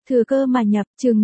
Thừa cơ mà nhập, chương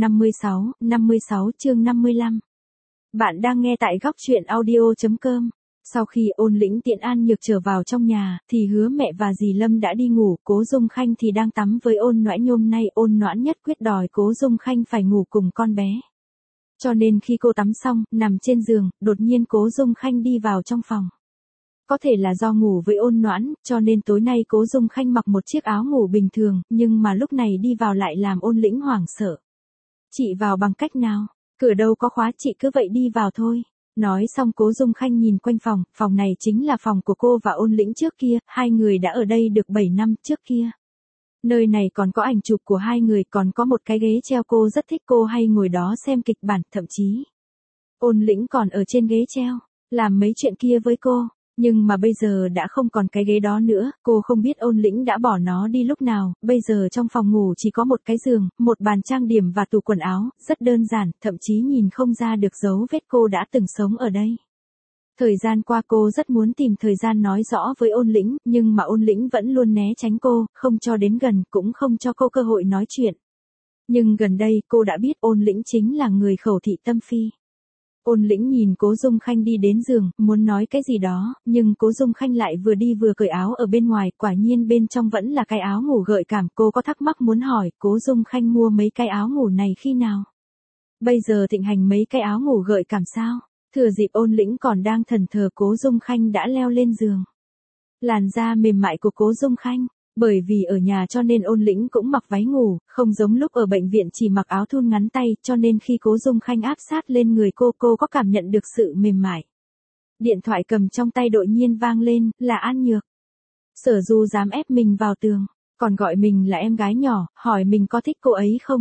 56 chương 55. Bạn đang nghe tại góc truyện audio.com. Sau khi Ôn Lĩnh tiện An Nhược trở vào trong nhà, thì Hứa mẹ và dì Lâm đã đi ngủ, Cố Dung Khanh thì đang tắm với Ôn Noãn. Hôm nay Ôn Noãn nhất quyết đòi Cố Dung Khanh phải ngủ cùng con bé. Cho nên khi cô tắm xong, nằm trên giường, đột nhiên Cố Dung Khanh đi vào trong phòng. Có thể là do ngủ với Ôn Noãn, cho nên tối nay Cố Dung Khanh mặc một chiếc áo ngủ bình thường, nhưng mà lúc này đi vào lại làm Ôn Lĩnh hoảng sợ. Chị vào bằng cách nào? Cửa đâu có khóa, chị cứ vậy đi vào thôi. Nói xong Cố Dung Khanh nhìn quanh phòng này chính là phòng của cô và Ôn Lĩnh trước kia, hai người đã ở đây được 7 năm trước kia. Nơi này còn có ảnh chụp của hai người, còn có một cái ghế treo, cô rất thích, cô hay ngồi đó xem kịch bản, thậm chí Ôn Lĩnh còn ở trên ghế treo, làm mấy chuyện kia với cô. Nhưng mà bây giờ đã không còn cái ghế đó nữa, cô không biết Ôn Lĩnh đã bỏ nó đi lúc nào, bây giờ trong phòng ngủ chỉ có một cái giường, một bàn trang điểm và tủ quần áo, rất đơn giản, thậm chí nhìn không ra được dấu vết cô đã từng sống ở đây. Thời gian qua cô rất muốn tìm thời gian nói rõ với Ôn Lĩnh, nhưng mà Ôn Lĩnh vẫn luôn né tránh cô, không cho đến gần, cũng không cho cô cơ hội nói chuyện. Nhưng gần đây cô đã biết Ôn Lĩnh chính là người khẩu thị tâm phi. Ôn Lĩnh nhìn Cố Dung Khanh đi đến giường, muốn nói cái gì đó, nhưng Cố Dung Khanh lại vừa đi vừa cởi áo ở bên ngoài, quả nhiên bên trong vẫn là cái áo ngủ gợi cảm. Cô có thắc mắc muốn hỏi, Cố Dung Khanh mua mấy cái áo ngủ này khi nào? Bây giờ thịnh hành mấy cái áo ngủ gợi cảm sao? Thừa dịp Ôn Lĩnh còn đang thẫn thờ, Cố Dung Khanh đã leo lên giường. Làn da mềm mại của Cố Dung Khanh. Bởi vì ở nhà cho nên Ôn Lĩnh cũng mặc váy ngủ, không giống lúc ở bệnh viện chỉ mặc áo thun ngắn tay, cho nên khi Cố Dung Khanh áp sát lên người cô có cảm nhận được sự mềm mại. Điện thoại cầm trong tay đột nhiên vang lên, là An Nhược. Sở Du dám ép mình vào tường, còn gọi mình là em gái nhỏ, hỏi mình có thích cô ấy không,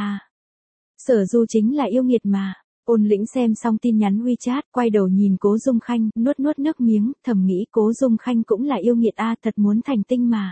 Sở Du chính là yêu nghiệt mà. Ôn Lĩnh xem xong tin nhắn WeChat, quay đầu nhìn Cố Dung Khanh, nuốt nước miếng, thầm nghĩ Cố Dung Khanh cũng là yêu nghiệt thật muốn thành tinh mà.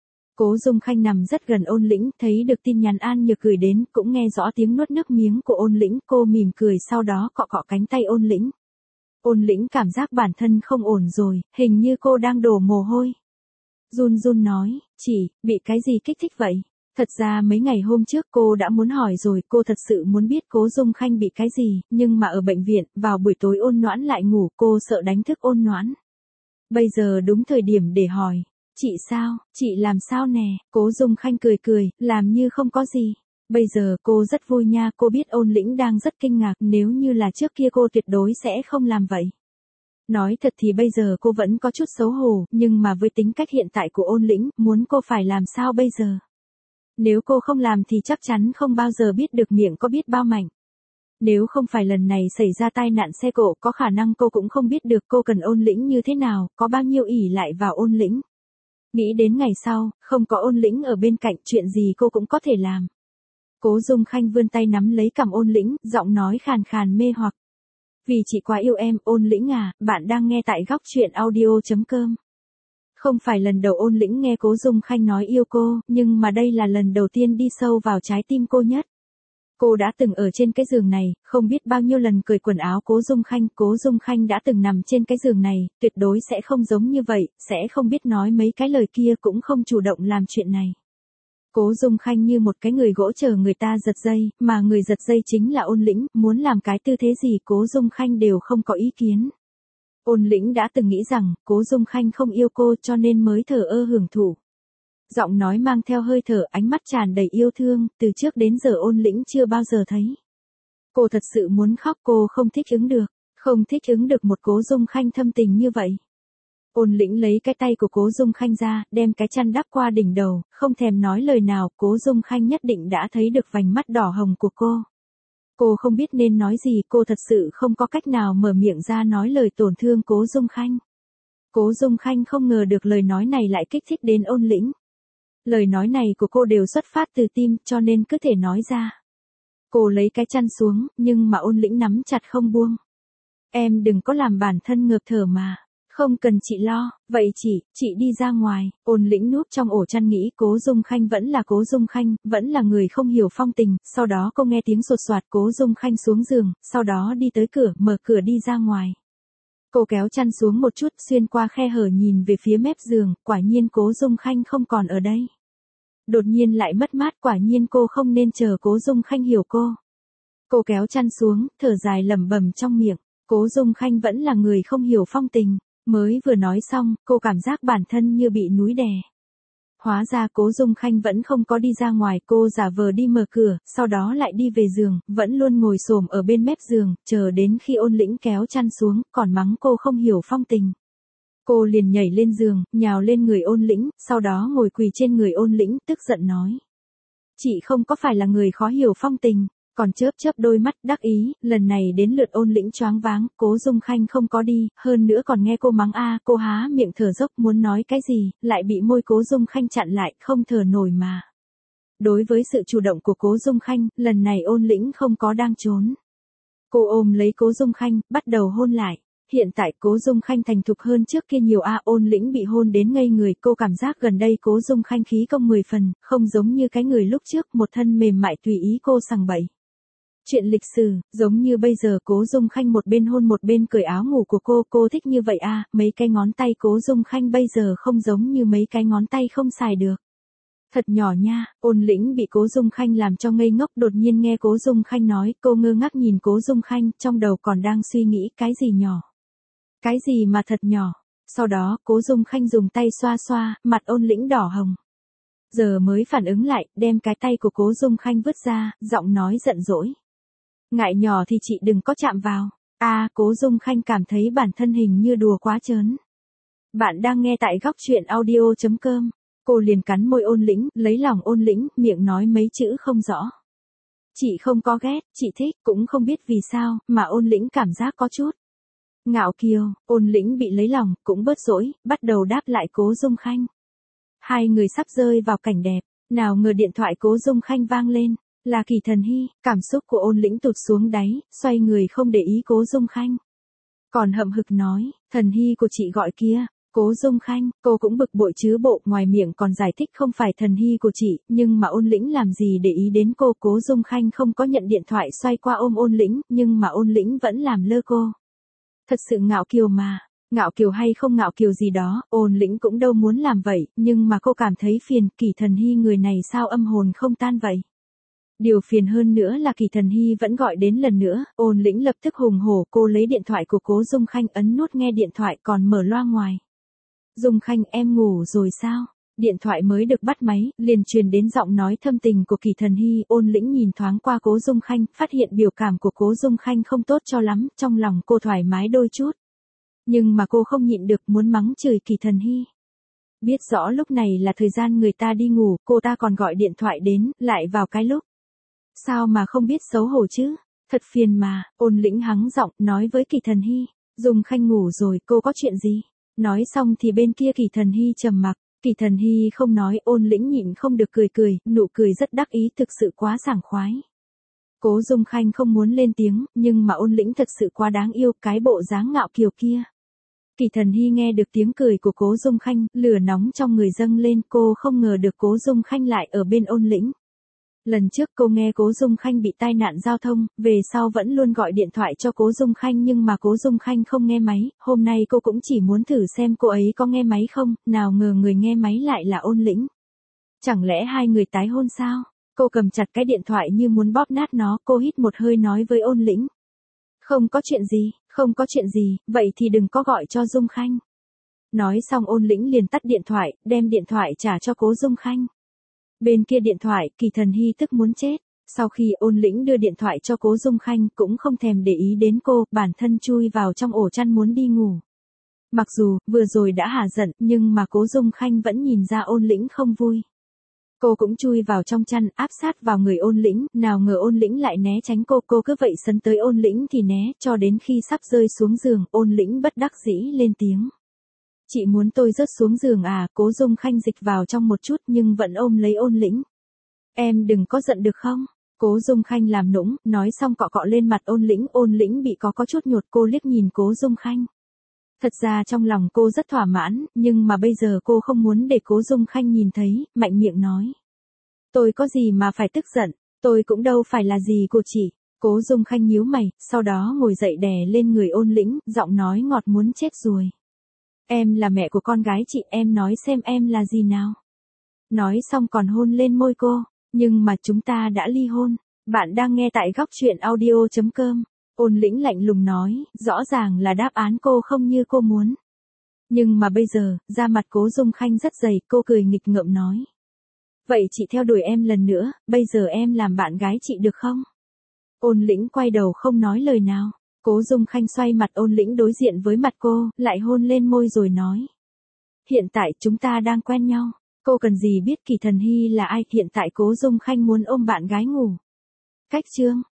Cố Dung Khanh nằm rất gần Ôn Lĩnh, thấy được tin nhắn An Nhược gửi đến, cũng nghe rõ tiếng nuốt nước miếng của Ôn Lĩnh, cô mỉm cười sau đó cọ cọ cánh tay Ôn Lĩnh. Ôn Lĩnh cảm giác bản thân không ổn rồi, hình như cô đang đổ mồ hôi. Run run nói, chị, bị cái gì kích thích vậy? Thật ra mấy ngày hôm trước cô đã muốn hỏi rồi, cô thật sự muốn biết Cố Dung Khanh bị cái gì, nhưng mà ở bệnh viện, vào buổi tối Ôn Noãn lại ngủ, cô sợ đánh thức Ôn Noãn. Bây giờ đúng thời điểm để hỏi. Chị sao, chị làm sao nè? Cố Dung Khanh cười, làm như không có gì. Bây giờ cô rất vui nha, cô biết Ôn Lĩnh đang rất kinh ngạc, nếu như là trước kia cô tuyệt đối sẽ không làm vậy. Nói thật thì bây giờ cô vẫn có chút xấu hổ, nhưng mà với tính cách hiện tại của Ôn Lĩnh, muốn cô phải làm sao bây giờ? Nếu cô không làm thì chắc chắn không bao giờ biết được miệng có biết bao mạnh. Nếu không phải lần này xảy ra tai nạn xe cộ, có khả năng cô cũng không biết được cô cần Ôn Lĩnh như thế nào, có bao nhiêu ỷ lại vào Ôn Lĩnh. Nghĩ đến ngày sau, không có Ôn Lĩnh ở bên cạnh, chuyện gì cô cũng có thể làm. Cố Dung Khanh vươn tay nắm lấy cằm Ôn Lĩnh, giọng nói khàn khàn mê hoặc. Vì chị quá yêu em, Ôn Lĩnh à, bạn đang nghe tại góc truyện audio.com. Không phải lần đầu Ôn Lĩnh nghe Cố Dung Khanh nói yêu cô, nhưng mà đây là lần đầu tiên đi sâu vào trái tim cô nhất. Cô đã từng ở trên cái giường này, không biết bao nhiêu lần cởi quần áo Cố Dung Khanh đã từng nằm trên cái giường này, tuyệt đối sẽ không giống như vậy, sẽ không biết nói mấy cái lời kia, cũng không chủ động làm chuyện này. Cố Dung Khanh như một cái người gỗ chờ người ta giật dây, mà người giật dây chính là Ôn Lĩnh, muốn làm cái tư thế gì Cố Dung Khanh đều không có ý kiến. Ôn Lĩnh đã từng nghĩ rằng, Cố Dung Khanh không yêu cô cho nên mới thờ ơ hưởng thụ. Giọng nói mang theo hơi thở, ánh mắt tràn đầy yêu thương, từ trước đến giờ Ôn Lĩnh chưa bao giờ thấy. Cô thật sự muốn khóc, cô không thích ứng được một Cố Dung Khanh thâm tình như vậy. Ôn Lĩnh lấy cái tay của Cố Dung Khanh ra, đem cái chăn đắp qua đỉnh đầu, không thèm nói lời nào, Cố Dung Khanh nhất định đã thấy được vành mắt đỏ hồng của cô. Cô không biết nên nói gì, cô thật sự không có cách nào mở miệng ra nói lời tổn thương Cố Dung Khanh. Cố Dung Khanh không ngờ được lời nói này lại kích thích đến Ôn Lĩnh. Lời nói này của cô đều xuất phát từ tim, cho nên cứ thể nói ra. Cô lấy cái chăn xuống, nhưng mà Ôn Lĩnh nắm chặt không buông. Em đừng có làm bản thân ngợp thở mà. Không cần chị lo, vậy chị đi ra ngoài. Ôn Lĩnh núp trong ổ chăn nghĩ Cố Dung Khanh vẫn là Cố Dung Khanh, vẫn là người không hiểu phong tình, sau đó cô nghe tiếng sột soạt Cố Dung Khanh xuống giường, sau đó đi tới cửa, mở cửa đi ra ngoài. Cô kéo chăn xuống một chút, xuyên qua khe hở nhìn về phía mép giường, quả nhiên Cố Dung Khanh không còn ở đây. đột nhiên lại mất mát, quả nhiên cô không nên chờ Cố Dung Khanh hiểu cô. Cô kéo chăn xuống, thở dài lẩm bẩm trong miệng, Cố Dung Khanh vẫn là người không hiểu phong tình, mới vừa nói xong, cô cảm giác bản thân như bị núi đè. Hóa ra Cố Dung Khanh vẫn không có đi ra ngoài, cô giả vờ đi mở cửa, sau đó lại đi về giường, vẫn luôn ngồi xổm ở bên mép giường, chờ đến khi Ôn Lĩnh kéo chăn xuống, còn mắng cô không hiểu phong tình. Cô liền nhảy lên giường, nhào lên người Ôn Lĩnh, sau đó ngồi quỳ trên người Ôn Lĩnh, tức giận nói. Chị không có phải là người khó hiểu phong tình, còn chớp chớp đôi mắt đắc ý, lần này đến lượt Ôn Lĩnh choáng váng, Cố Dung Khanh không có đi, hơn nữa còn nghe cô mắng cô há miệng thở dốc muốn nói cái gì, lại bị môi Cố Dung Khanh chặn lại, không thở nổi mà. Đối với sự chủ động của Cố Dung Khanh, lần này Ôn Lĩnh không có đang trốn. Cô ôm lấy Cố Dung Khanh, bắt đầu hôn lại. Hiện tại Cố Dung Khanh thành thục hơn trước kia nhiều Ôn Lĩnh bị hôn đến ngây người, cô cảm giác gần đây Cố Dung Khanh khí công 10 phần, không giống như cái người lúc trước, một thân mềm mại tùy ý cô sằng bậy. Chuyện lịch sử, giống như bây giờ Cố Dung Khanh một bên hôn một bên cởi áo ngủ của cô thích như vậy mấy cái ngón tay Cố Dung Khanh bây giờ không giống như mấy cái ngón tay không xài được. Thật nhỏ nha, Ôn Lĩnh bị Cố Dung Khanh làm cho ngây ngốc, đột nhiên nghe Cố Dung Khanh nói, cô ngơ ngác nhìn Cố Dung Khanh, trong đầu còn đang suy nghĩ cái gì nhỏ. Cái gì mà thật nhỏ. Sau đó, Cố Dung Khanh dùng tay xoa xoa, mặt Ôn Lĩnh đỏ hồng. Giờ mới phản ứng lại, đem cái tay của Cố Dung Khanh vứt ra, giọng nói giận dỗi. Ngại nhỏ thì chị đừng có chạm vào. Cố Dung Khanh cảm thấy bản thân hình như đùa quá trớn. Bạn đang nghe tại góc truyện audio.com. Cô liền cắn môi Ôn Lĩnh, lấy lòng Ôn Lĩnh, miệng nói mấy chữ không rõ. Chị không có ghét, chị thích, cũng không biết vì sao, mà Ôn Lĩnh cảm giác có chút ngạo kiều. Ôn Lĩnh bị lấy lòng, cũng bớt dỗi, bắt đầu đáp lại Cố Dung Khanh. Hai người sắp rơi vào cảnh đẹp, nào ngờ điện thoại Cố Dung Khanh vang lên, là Kỳ Thần Hy, cảm xúc của Ôn Lĩnh tụt xuống đáy, xoay người không để ý Cố Dung Khanh. Còn hậm hực nói, Thần Hy của chị gọi kia. Cố Dung Khanh, cô cũng bực bội chứ bộ, ngoài miệng còn giải thích không phải Thần Hy của chị, nhưng mà Ôn Lĩnh làm gì để ý đến cô. Cố Dung Khanh không có nhận điện thoại, xoay qua ôm Ôn Lĩnh, nhưng mà Ôn Lĩnh vẫn làm lơ cô. Thật sự ngạo kiều mà, ngạo kiều hay không ngạo kiều gì đó, Ôn Lĩnh cũng đâu muốn làm vậy, nhưng mà cô cảm thấy phiền, Kỳ Thần Hy người này sao âm hồn không tan vậy. Điều phiền hơn nữa là Kỳ Thần Hy vẫn gọi đến lần nữa, Ôn Lĩnh lập tức hùng hổ, cô lấy điện thoại của Cố Dung Khanh ấn nút nghe điện thoại còn mở loa ngoài. Dung Khanh em ngủ rồi sao? Điện thoại mới được bắt máy, liền truyền đến giọng nói thâm tình của Kỳ Thần Hy. Ôn Lĩnh nhìn thoáng qua Cố Dung Khanh, phát hiện biểu cảm của Cố Dung Khanh không tốt cho lắm, trong lòng cô thoải mái đôi chút. Nhưng mà cô không nhịn được muốn mắng chửi Kỳ Thần Hy. Biết rõ lúc này là thời gian người ta đi ngủ, cô ta còn gọi điện thoại đến, lại vào cái lúc. Sao mà không biết xấu hổ chứ? Thật phiền mà. Ôn Lĩnh hắng giọng, nói với Kỳ Thần Hy. Dung Khanh ngủ rồi, cô có chuyện gì? Nói xong thì bên kia Kỳ Thần Hy trầm mặc. Kỳ Thần Hy không nói, Ôn Lĩnh nhịn không được cười, nụ cười rất đắc ý, thực sự quá sảng khoái. Cố Dung Khanh không muốn lên tiếng, nhưng mà Ôn Lĩnh thật sự quá đáng yêu, cái bộ dáng ngạo kiều kia. Kỳ Thần Hy nghe được tiếng cười của Cố Dung Khanh, lửa nóng trong người dâng lên, cô không ngờ được Cố Dung Khanh lại ở bên Ôn Lĩnh. Lần trước cô nghe Cố Dung Khanh bị tai nạn giao thông, về sau vẫn luôn gọi điện thoại cho Cố Dung Khanh nhưng mà Cố Dung Khanh không nghe máy, hôm nay cô cũng chỉ muốn thử xem cô ấy có nghe máy không, nào ngờ người nghe máy lại là Ôn Lĩnh. Chẳng lẽ hai người tái hôn sao? Cô cầm chặt cái điện thoại như muốn bóp nát nó, cô hít một hơi nói với Ôn Lĩnh. Không có chuyện gì, không có chuyện gì, vậy thì đừng có gọi cho Dung Khanh. Nói xong Ôn Lĩnh liền tắt điện thoại, đem điện thoại trả cho Cố Dung Khanh. Bên kia điện thoại, Kỳ Thần Hy tức muốn chết. Sau khi Ôn Lĩnh đưa điện thoại cho Cố Dung Khanh cũng không thèm để ý đến cô, bản thân chui vào trong ổ chăn muốn đi ngủ. Mặc dù, vừa rồi đã hả giận, nhưng mà Cố Dung Khanh vẫn nhìn ra Ôn Lĩnh không vui. Cô cũng chui vào trong chăn, áp sát vào người Ôn Lĩnh, nào ngờ Ôn Lĩnh lại né tránh cô cứ vậy sấn tới Ôn Lĩnh thì né, cho đến khi sắp rơi xuống giường, Ôn Lĩnh bất đắc dĩ lên tiếng. Chị muốn tôi rớt xuống giường à? Cố Dung Khanh dịch vào trong một chút nhưng vẫn ôm lấy Ôn Lĩnh. Em đừng có giận được không? Cố Dung Khanh làm nũng, nói xong cọ cọ lên mặt Ôn Lĩnh bị có chút nhột, cô liếc nhìn Cố Dung Khanh. Thật ra trong lòng cô rất thỏa mãn, nhưng mà bây giờ cô không muốn để Cố Dung Khanh nhìn thấy, mạnh miệng nói. Tôi có gì mà phải tức giận, tôi cũng đâu phải là gì của chị. Cố Dung Khanh nhíu mày, sau đó ngồi dậy đè lên người Ôn Lĩnh, giọng nói ngọt muốn chết rồi. Em là mẹ của con gái chị, em nói xem em là gì nào. Nói xong còn hôn lên môi cô. Nhưng mà chúng ta đã ly hôn. Bạn đang nghe tại góc chuyện audio.com. Ôn Lĩnh lạnh lùng nói, rõ ràng là đáp án cô không như cô muốn. Nhưng mà bây giờ, da mặt Cố Dung Khanh rất dày, cô cười nghịch ngợm nói. Vậy chị theo đuổi em lần nữa, bây giờ em làm bạn gái chị được không? Ôn Lĩnh quay đầu không nói lời nào. Cố Dung Khanh xoay mặt Ôn Lĩnh đối diện với mặt cô, lại hôn lên môi rồi nói. Hiện tại chúng ta đang quen nhau. Cô cần gì biết Kỳ Thần Hy là ai, hiện tại Cố Dung Khanh muốn ôm bạn gái ngủ. Cách chương